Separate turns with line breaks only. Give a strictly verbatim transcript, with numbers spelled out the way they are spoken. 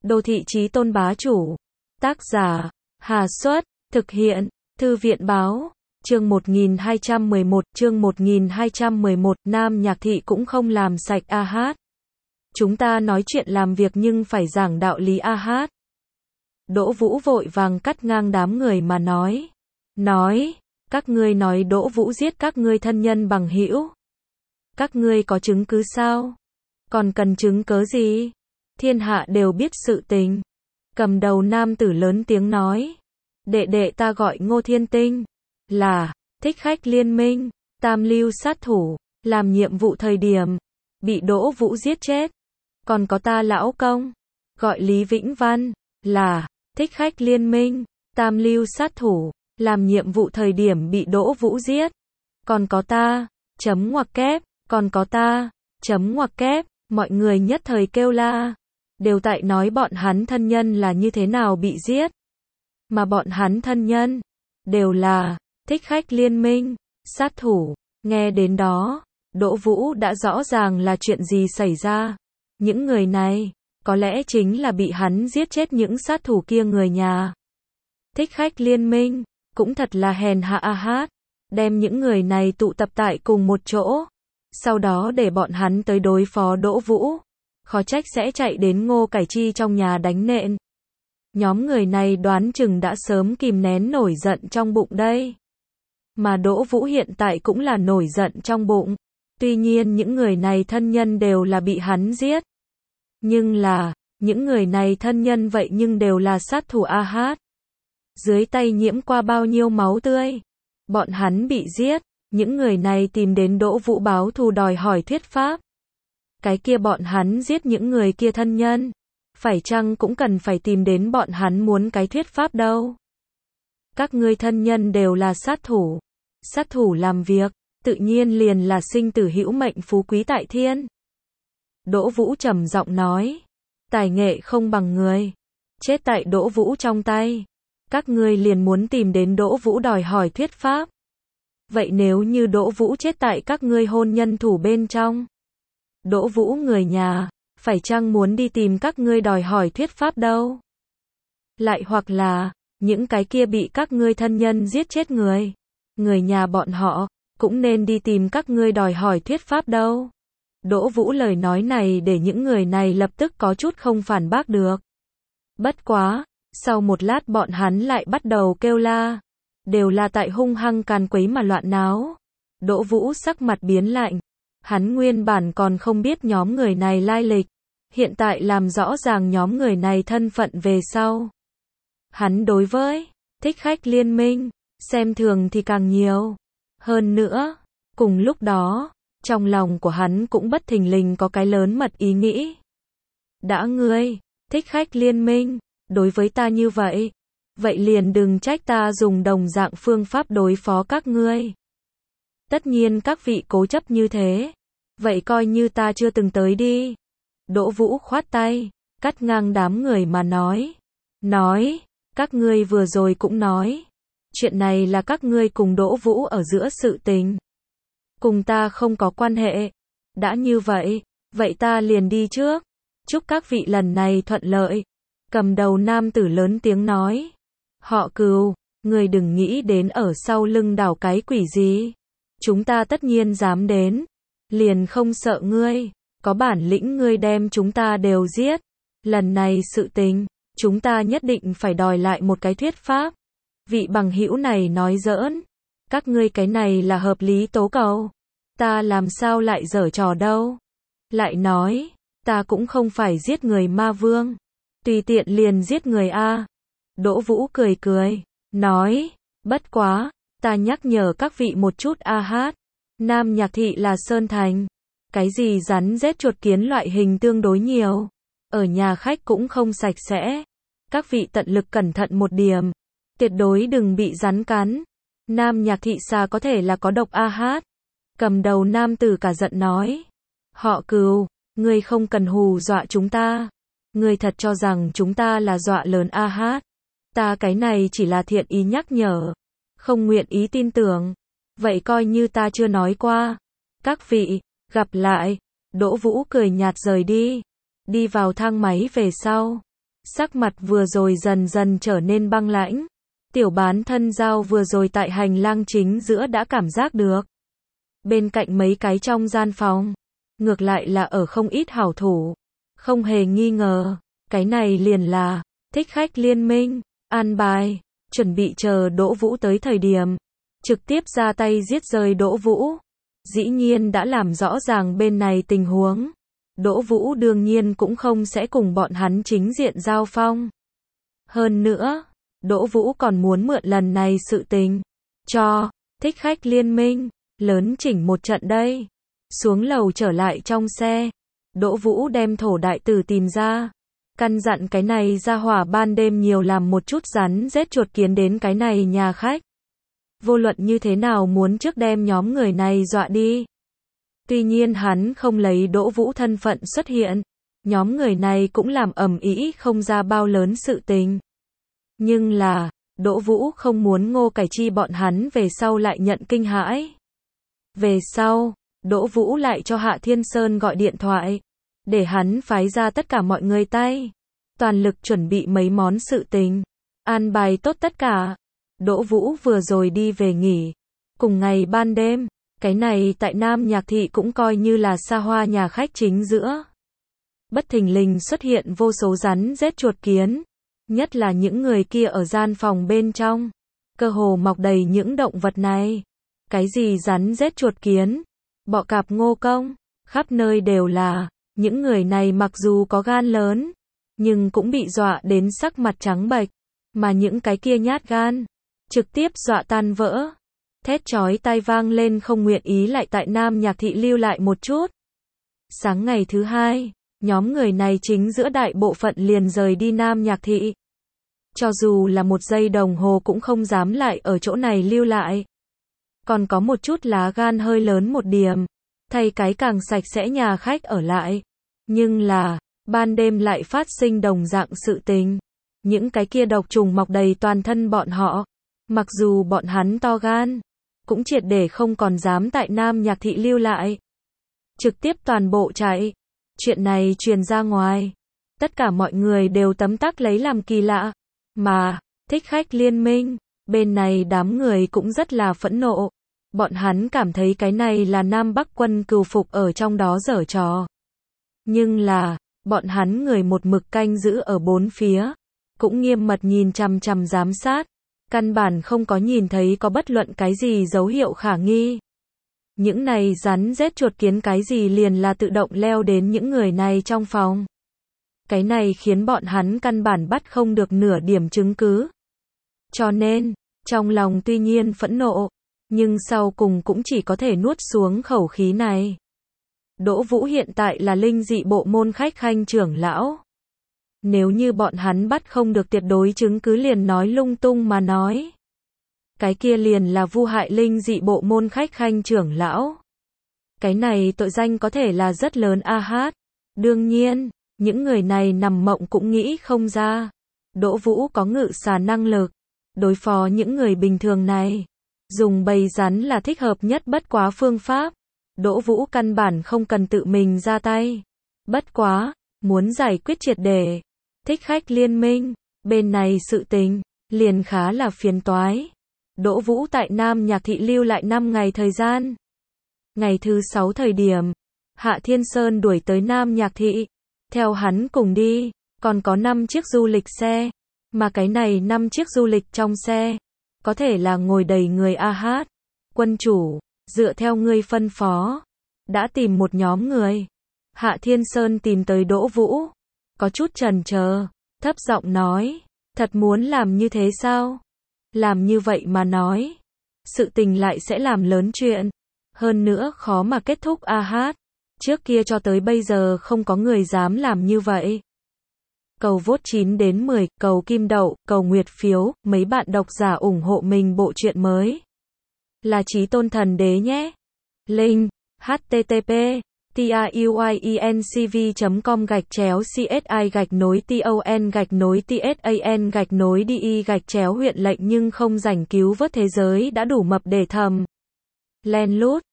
Đô thị chí tôn bá chủ. Tác giả, Hà Xuất, thực hiện, Thư viện báo. Chương một nghìn hai trăm mười một, chương một nghìn hai trăm mười một, Nam Nhạc Thị cũng không làm sạch a hát. Chúng ta nói chuyện làm việc nhưng phải giảng đạo lý a hát. Đỗ Vũ vội vàng cắt ngang đám người mà nói. Nói, các ngươi nói Đỗ Vũ giết các ngươi thân nhân bằng hữu. Các ngươi có chứng cứ sao? Còn cần chứng cớ gì? Thiên hạ đều biết sự tình. Cầm đầu nam tử lớn tiếng nói. Đệ đệ ta gọi Ngô Thiên Tinh. Là, thích khách liên minh, tam lưu sát thủ, làm nhiệm vụ thời điểm, bị Đỗ Vũ giết chết. Còn có ta lão công, gọi Lý Vĩnh Văn, là, thích khách liên minh, tam lưu sát thủ, làm nhiệm vụ thời điểm bị Đỗ Vũ giết. Còn có ta, chấm ngoặc kép, còn có ta, chấm ngoặc kép, mọi người nhất thời kêu la. Đều tại nói bọn hắn thân nhân là như thế nào bị giết. Mà bọn hắn thân nhân, đều là, thích khách liên minh, sát thủ. Nghe đến đó, Đỗ Vũ đã rõ ràng là chuyện gì xảy ra. Những người này, có lẽ chính là bị hắn giết chết những sát thủ kia người nhà. Thích khách liên minh, cũng thật là hèn hạ a hát, đem những người này tụ tập tại cùng một chỗ. Sau đó để bọn hắn tới đối phó Đỗ Vũ. Khó trách sẽ chạy đến Ngô Cải Chi trong nhà đánh nện. Nhóm người này đoán chừng đã sớm kìm nén nổi giận trong bụng đây. Mà Đỗ Vũ hiện tại cũng là nổi giận trong bụng. Tuy nhiên những người này thân nhân đều là bị hắn giết. Nhưng là, những người này thân nhân vậy nhưng đều là sát thủ a hát. Dưới tay nhiễm qua bao nhiêu máu tươi. Bọn hắn bị giết, những người này tìm đến Đỗ Vũ báo thù đòi hỏi thuyết pháp. Cái kia bọn hắn giết những người kia thân nhân. Phải chăng cũng cần phải tìm đến bọn hắn muốn cái thuyết pháp đâu. Các ngươi thân nhân đều là sát thủ. Sát thủ làm việc, tự nhiên liền là sinh tử hữu mệnh phú quý tại thiên. Đỗ Vũ trầm giọng nói. Tài nghệ không bằng người. Chết tại Đỗ Vũ trong tay. Các ngươi liền muốn tìm đến Đỗ Vũ đòi hỏi thuyết pháp. Vậy nếu như Đỗ Vũ chết tại các ngươi hôn nhân thủ bên trong. Đỗ Vũ người nhà, phải chăng muốn đi tìm các ngươi đòi hỏi thuyết pháp đâu? Lại hoặc là, những cái kia bị các ngươi thân nhân giết chết người. Người nhà bọn họ, cũng nên đi tìm các ngươi đòi hỏi thuyết pháp đâu? Đỗ Vũ lời nói này để những người này lập tức có chút không phản bác được. Bất quá, sau một lát bọn hắn lại bắt đầu kêu la. Đều là tại hung hăng càn quấy mà loạn náo. Đỗ Vũ sắc mặt biến lạnh. Hắn nguyên bản còn không biết nhóm người này lai lịch. Hiện tại làm rõ ràng nhóm người này thân phận về sau. Hắn đối với thích khách liên minh, xem thường thì càng nhiều. Hơn nữa, cùng lúc đó, trong lòng của hắn cũng bất thình lình có cái lớn mật ý nghĩ. Đã ngươi, thích khách liên minh, đối với ta như vậy. Vậy liền đừng trách ta dùng đồng dạng phương pháp đối phó các ngươi. Tất nhiên các vị cố chấp như thế. Vậy coi như ta chưa từng tới đi. Đỗ Vũ khoát tay, cắt ngang đám người mà nói. Nói, các ngươi vừa rồi cũng nói. Chuyện này là các ngươi cùng Đỗ Vũ ở giữa sự tình. Cùng ta không có quan hệ. Đã như vậy, vậy ta liền đi trước. Chúc các vị lần này thuận lợi. Cầm đầu nam tử lớn tiếng nói. Họ Cừu, ngươi đừng nghĩ đến ở sau lưng đảo cái quỷ gì. Chúng ta tất nhiên dám đến. Liền không sợ ngươi, có bản lĩnh ngươi đem chúng ta đều giết. Lần này sự tình, chúng ta nhất định phải đòi lại một cái thuyết pháp. Vị bằng hữu này nói giỡn. Các ngươi cái này là hợp lý tố cầu. Ta làm sao lại giở trò đâu. Lại nói, ta cũng không phải giết người ma vương. Tùy tiện liền giết người a. Đỗ Vũ cười cười, nói, bất quá, ta nhắc nhở các vị một chút a hát. Nam Nhạc Thị là Sơn Thành. Cái gì rắn rết chuột kiến loại hình tương đối nhiều. Ở nhà khách cũng không sạch sẽ. Các vị tận lực cẩn thận một điểm. Tuyệt đối đừng bị rắn cắn. Nam Nhạc Thị xà có thể là có độc a hát. Cầm đầu nam tử cả giận nói. Họ Cừu, ngươi không cần hù dọa chúng ta. Ngươi thật cho rằng chúng ta là dọa lớn a hát. Ta cái này chỉ là thiện ý nhắc nhở. Không nguyện ý tin tưởng. Vậy coi như ta chưa nói qua. Các vị, gặp lại. Đỗ Vũ cười nhạt rời đi. Đi vào thang máy về sau. Sắc mặt vừa rồi dần dần trở nên băng lãnh. Tiểu bán thân dao vừa rồi tại hành lang chính giữa đã cảm giác được. Bên cạnh mấy cái trong gian phòng, ngược lại là ở không ít hảo thủ. Không hề nghi ngờ, cái này liền là thích khách liên minh, an bài, chuẩn bị chờ Đỗ Vũ tới thời điểm, trực tiếp ra tay giết rơi Đỗ Vũ. Dĩ nhiên đã làm rõ ràng bên này tình huống. Đỗ Vũ đương nhiên cũng không sẽ cùng bọn hắn chính diện giao phong. Hơn nữa, Đỗ Vũ còn muốn mượn lần này sự tình, cho thích khách liên minh, lớn chỉnh một trận đây. Xuống lầu trở lại trong xe, Đỗ Vũ đem thổ đại tử tìm ra. Căn dặn cái này ra hỏa ban đêm nhiều làm một chút rắn rết chuột kiến đến cái này nhà khách. Vô luận như thế nào muốn trước đem nhóm người này dọa đi. Tuy nhiên hắn không lấy Đỗ Vũ thân phận xuất hiện. Nhóm người này cũng làm ầm ĩ không ra bao lớn sự tình. Nhưng là, Đỗ Vũ không muốn Ngô Cải Chi bọn hắn về sau lại nhận kinh hãi. Về sau, Đỗ Vũ lại cho Hạ Thiên Sơn gọi điện thoại. Để hắn phái ra tất cả mọi người tay. Toàn lực chuẩn bị mấy món sự tình. An bài tốt tất cả. Đỗ Vũ vừa rồi đi về nghỉ. Cùng ngày ban đêm, cái này tại Nam Nhạc Thị cũng coi như là xa hoa nhà khách chính giữa. Bất thình lình xuất hiện vô số rắn rết chuột kiến. Nhất là những người kia ở gian phòng bên trong. Cơ hồ mọc đầy những động vật này. Cái gì rắn rết chuột kiến, bọ cạp ngô công, khắp nơi đều là. Những người này mặc dù có gan lớn, nhưng cũng bị dọa đến sắc mặt trắng bệch. Mà những cái kia nhát gan, trực tiếp dọa tan vỡ. Thét chói tai vang lên không nguyện ý lại tại Nam Nhạc Thị lưu lại một chút. Sáng ngày thứ hai, nhóm người này chính giữa đại bộ phận liền rời đi Nam Nhạc Thị. Cho dù là một giây đồng hồ cũng không dám lại ở chỗ này lưu lại. Còn có một chút lá gan hơi lớn một điểm, thay cái càng sạch sẽ nhà khách ở lại. Nhưng là, ban đêm lại phát sinh đồng dạng sự tình. Những cái kia độc trùng mọc đầy toàn thân bọn họ. Mặc dù bọn hắn to gan, cũng triệt để không còn dám tại Nam Nhạc Thị lưu lại. Trực tiếp toàn bộ chạy. Chuyện này truyền ra ngoài. Tất cả mọi người đều tấm tắc lấy làm kỳ lạ. Mà, thích khách liên minh, bên này đám người cũng rất là phẫn nộ. Bọn hắn cảm thấy cái này là Nam Bắc quân cừu phục ở trong đó giở trò. Nhưng là, bọn hắn người một mực canh giữ ở bốn phía. Cũng nghiêm mật nhìn chằm chằm giám sát. Căn bản không có nhìn thấy có bất luận cái gì dấu hiệu khả nghi. Những này rắn rết chuột kiến cái gì liền là tự động leo đến những người này trong phòng. Cái này khiến bọn hắn căn bản bắt không được nửa điểm chứng cứ. Cho nên, trong lòng tuy nhiên phẫn nộ, nhưng sau cùng cũng chỉ có thể nuốt xuống khẩu khí này. Đỗ Vũ hiện tại là linh dị bộ môn khách khanh trưởng lão. Nếu như bọn hắn bắt không được tuyệt đối chứng cứ liền nói lung tung mà nói. Cái kia liền là vu hại linh dị bộ môn khách khanh trưởng lão. Cái này tội danh có thể là rất lớn a hát. Đương nhiên, những người này nằm mộng cũng nghĩ không ra. Đỗ Vũ có ngự xà năng lực. Đối phó những người bình thường này. Dùng bầy rắn là thích hợp nhất bất quá phương pháp. Đỗ Vũ căn bản không cần tự mình ra tay. Bất quá, muốn giải quyết triệt để. Thích khách liên minh, bên này sự tình, liền khá là phiền toái. Đỗ Vũ tại Nam Nhạc Thị lưu lại năm ngày thời gian. Ngày thứ sáu thời điểm, Hạ Thiên Sơn đuổi tới Nam Nhạc Thị. Theo hắn cùng đi, còn có năm chiếc du lịch xe. Mà cái này năm chiếc du lịch trong xe, có thể là ngồi đầy người a hát. Quân chủ, dựa theo ngươi phân phó, đã tìm một nhóm người. Hạ Thiên Sơn tìm tới Đỗ Vũ. Có chút chần chờ, thấp giọng nói, thật muốn làm như thế sao? Làm như vậy mà nói, sự tình lại sẽ làm lớn chuyện, hơn nữa khó mà kết thúc a hát. Trước kia cho tới bây giờ không có người dám làm như vậy. Cầu vote chín đến mười, cầu kim đậu, cầu nguyệt phiếu, mấy bạn độc giả ủng hộ mình bộ truyện mới. Là Chí Tôn Thần Đế nhé. Link http truyencv chấm com gạch chéo csi gạch nối ton gạch nối tsan gạch nối đi gạch chéo huyện lệnh nhưng không rảnh cứu vớt thế giới đã đủ mập để thầm. Len lút.